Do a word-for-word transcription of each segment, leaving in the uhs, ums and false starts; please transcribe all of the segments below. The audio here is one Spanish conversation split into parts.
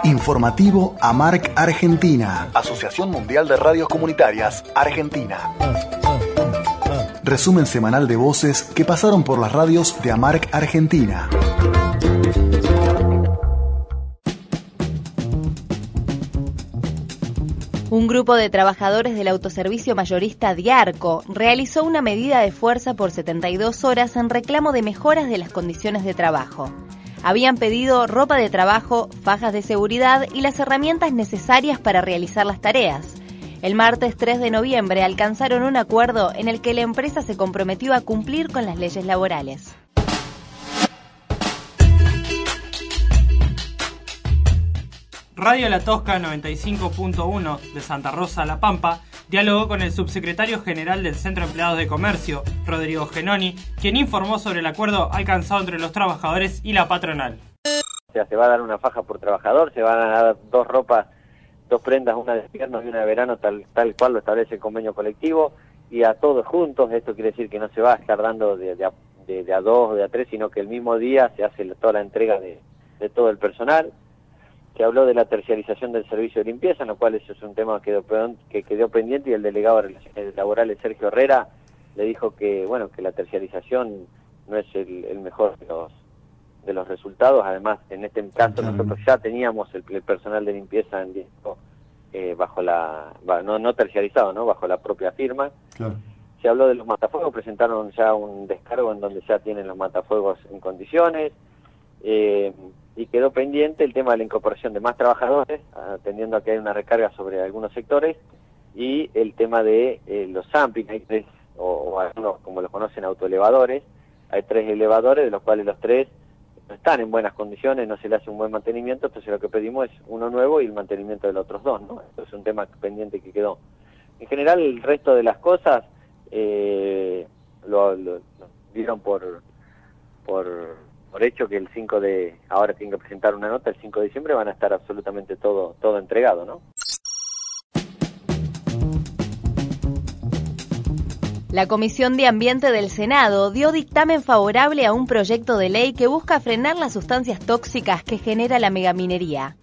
Informativo AMARC Argentina, Asociación Mundial de Radios Comunitarias, Argentina. Resumen semanal de voces que pasaron por las radios de AMARC Argentina. Un grupo de trabajadores del autoservicio mayorista Diarco realizó una medida de fuerza por setenta y dos horas en reclamo de mejoras de las condiciones de trabajo. Habían pedido ropa de trabajo, fajas de seguridad y las herramientas necesarias para realizar las tareas. El martes tres de noviembre alcanzaron un acuerdo en el que la empresa se comprometió a cumplir con las leyes laborales. Radio La Tosca noventa y cinco punto uno de Santa Rosa, La Pampa, dialogó con el subsecretario general del Centro de Empleados de Comercio, Rodrigo Genoni, quien informó sobre el acuerdo alcanzado entre los trabajadores y la patronal. O sea, se va a dar una faja por trabajador, se van a dar dos ropas, dos prendas, una de invierno y una de verano, tal, tal cual lo establece el convenio colectivo, y a todos juntos. Esto quiere decir que no se va a estar dando de, de, a, de, de a dos o de a tres, sino que el mismo día se hace toda la entrega de, de todo el personal. Se habló de la terciarización del servicio de limpieza, en lo cual eso es un tema que quedó, que quedó pendiente, y el delegado de Relaciones Laborales, Sergio Herrera, le dijo que bueno que la terciarización no es el, el mejor de los, de los resultados. Además, en este caso nosotros ya teníamos el, el personal de limpieza en eh, bajo la, no, no terciarizado, ¿no? Bajo la propia firma. Claro. Se habló de los matafuegos, presentaron ya un descargo en donde ya tienen los matafuegos en condiciones. Eh, y quedó pendiente el tema de la incorporación de más trabajadores, atendiendo a que hay una recarga sobre algunos sectores, y el tema de eh, los amping. Hay tres, o, o algunos como los conocen, autoelevadores. Hay tres elevadores, de los cuales los tres no están en buenas condiciones, no se le hace un buen mantenimiento. Entonces lo que pedimos es uno nuevo y el mantenimiento de los otros dos, ¿no? Esto es un tema pendiente que quedó. En general, el resto de las cosas eh, lo, lo, lo dieron por... por por hecho que el cinco de, ahora tienen que presentar una nota, el cinco de diciembre van a estar absolutamente todo, todo entregado, ¿no? La Comisión de Ambiente del Senado dio dictamen favorable a un proyecto de ley que busca frenar las sustancias tóxicas que genera la megaminería.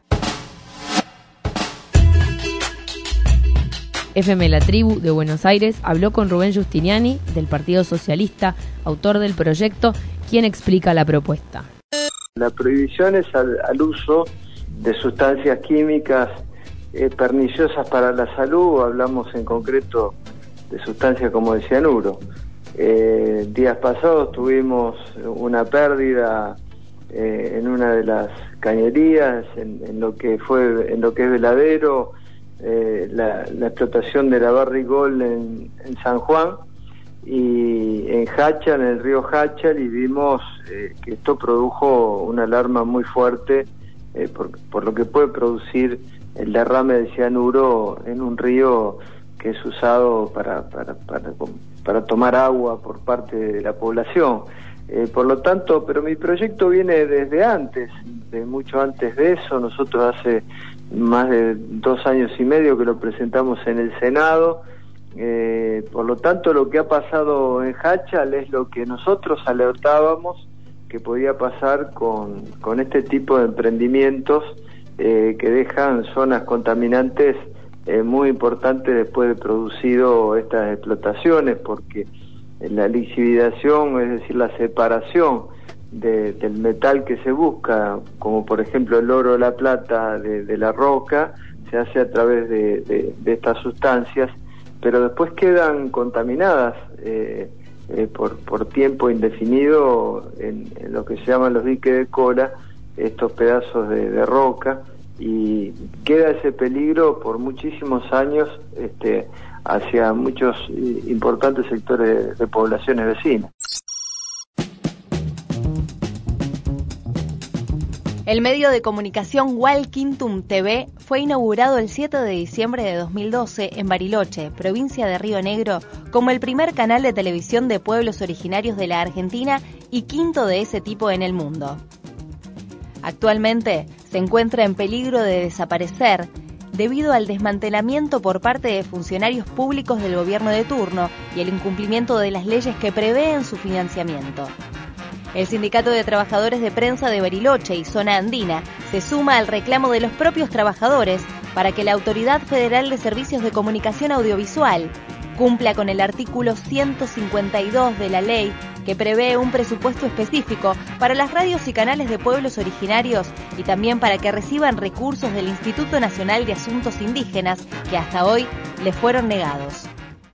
F M La Tribu de Buenos Aires habló con Rubén Giustiniani, del Partido Socialista, autor del proyecto, quien explica la propuesta. La prohibición es al, al uso de sustancias químicas eh, perniciosas para la salud. Hablamos en concreto de sustancias como el cianuro. Eh, días pasados tuvimos una pérdida eh, en una de las cañerías, en, en lo que fue, en lo que es Veladero. Eh, la, la explotación de la Barrick Gold en, en San Juan y en Hachal, en el río Hachal, y vimos eh, que esto produjo una alarma muy fuerte eh, por, por lo que puede producir el derrame de cianuro en un río que es usado para, para, para, para tomar agua por parte de la población. Eh, por lo tanto, pero mi proyecto viene desde antes, de mucho antes de eso. Nosotros hace más de dos años y medio que lo presentamos en el Senado. Eh, por lo tanto, lo que ha pasado en Hachal es lo que nosotros alertábamos que podía pasar con, con este tipo de emprendimientos eh, que dejan zonas contaminantes eh, muy importantes después de producido estas explotaciones, porque la lixiviación, es decir, la separación de, del metal que se busca, como por ejemplo el oro o la plata de, de la roca, se hace a través de, de, de estas sustancias, pero después quedan contaminadas eh, eh, por, por tiempo indefinido en, en lo que se llaman los diques de cola, estos pedazos de, de roca, y queda ese peligro por muchísimos años este, hacia muchos importantes sectores de, de poblaciones vecinas. El medio de comunicación Walquintum T V fue inaugurado el siete de diciembre de dos mil doce en Bariloche, provincia de Río Negro, como el primer canal de televisión de pueblos originarios de la Argentina y quinto de ese tipo en el mundo. Actualmente se encuentra en peligro de desaparecer debido al desmantelamiento por parte de funcionarios públicos del gobierno de turno y el incumplimiento de las leyes que prevén su financiamiento. El Sindicato de Trabajadores de Prensa de Bariloche y Zona Andina se suma al reclamo de los propios trabajadores para que la Autoridad Federal de Servicios de Comunicación Audiovisual cumpla con el artículo ciento cincuenta y dos de la ley que prevé un presupuesto específico para las radios y canales de pueblos originarios y también para que reciban recursos del Instituto Nacional de Asuntos Indígenas que hasta hoy les fueron negados.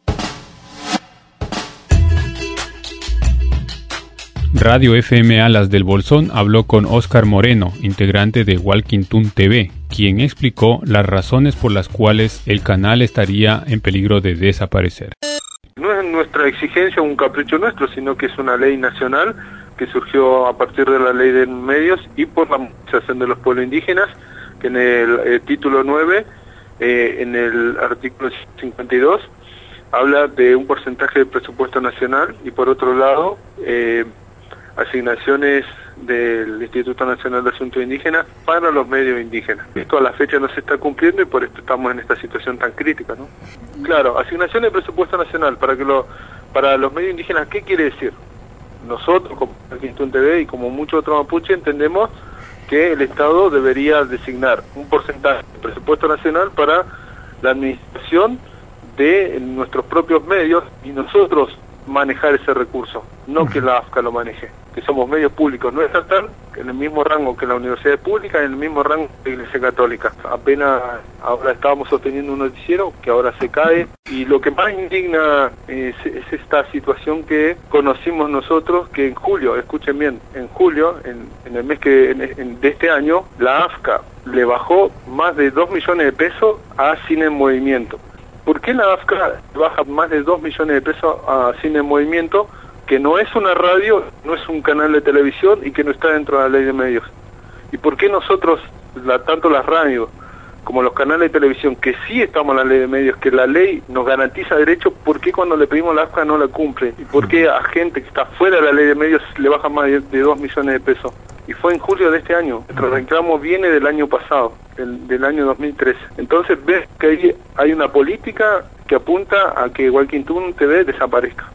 Radio F M Alas del Bolsón habló con Óscar Moreno, integrante de Walking Toon T V, quien explicó las razones por las cuales el canal estaría en peligro de desaparecer. No es nuestra exigencia un capricho nuestro, sino que es una ley nacional que surgió a partir de la ley de medios y por la movilización de los pueblos indígenas, que en el eh, título nueve, eh, en el artículo cincuenta y dos, habla de un porcentaje del presupuesto nacional y por otro lado, eh, asignaciones del Instituto Nacional de Asuntos Indígenas para los medios indígenas. Esto a la fecha no se está cumpliendo y por esto estamos en esta situación tan crítica, ¿no? Claro, asignación de presupuesto nacional para que lo, para los medios indígenas, ¿qué quiere decir? Nosotros, como Walking Toon T V y como muchos otros mapuche, entendemos que el Estado debería designar un porcentaje de presupuesto nacional para la administración de nuestros propios medios y nosotros manejar ese recurso, no que la A F C A lo maneje, que somos medios públicos, no estatal, en el mismo rango que la universidad pública, en el mismo rango que la Iglesia Católica. Apenas ahora estábamos sosteniendo un noticiero que ahora se cae y lo que más indigna es, es esta situación que conocimos nosotros, que en julio, escuchen bien, en julio, en, en el mes que en, en, de este año, la A F C A le bajó más de dos millones de pesos a Cine en Movimiento. ¿Por qué la A F C A baja más de dos millones de pesos a Cine en Movimiento, que no es una radio, no es un canal de televisión y que no está dentro de la ley de medios? ¿Y por qué nosotros, la, tanto las radios como los canales de televisión, que sí estamos en la ley de medios, que la ley nos garantiza derechos, por qué cuando le pedimos a la A F C A no la cumple? ¿Y por qué a gente que está fuera de la ley de medios le baja más de, de dos millones de pesos? Y fue en julio de este año. Nuestro reclamo viene del año pasado, del, del año dos mil trece. Entonces ves que hay, hay una política que apunta a que Walking Toon T V desaparezca.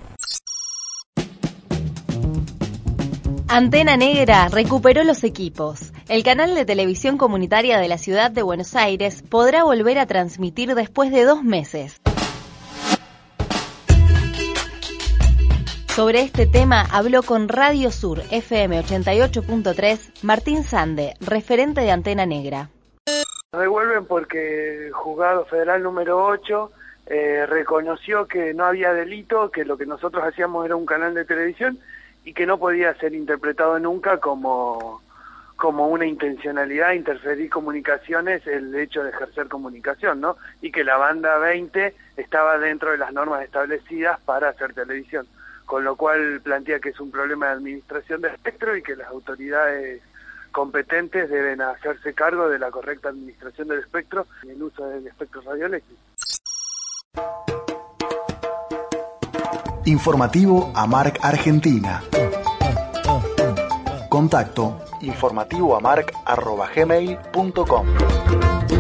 Antena Negra recuperó los equipos. El canal de televisión comunitaria de la ciudad de Buenos Aires podrá volver a transmitir después de dos meses. Sobre este tema habló con Radio Sur F M ochenta y ocho punto tres Martín Sande, referente de Antena Negra. Revuelven porque el juzgado federal número ocho eh, reconoció que no había delito, que lo que nosotros hacíamos era un canal de televisión y que no podía ser interpretado nunca como, como una intencionalidad de interferir comunicaciones el hecho de ejercer comunicación, ¿no? Y que la banda veinte estaba dentro de las normas establecidas para hacer televisión, con lo cual plantea que es un problema de administración del espectro y que las autoridades competentes deben hacerse cargo de la correcta administración del espectro y el uso del espectro radioeléctrico. Informativo Amarc Argentina. Contacto informativoamarc arroba gmail punto com.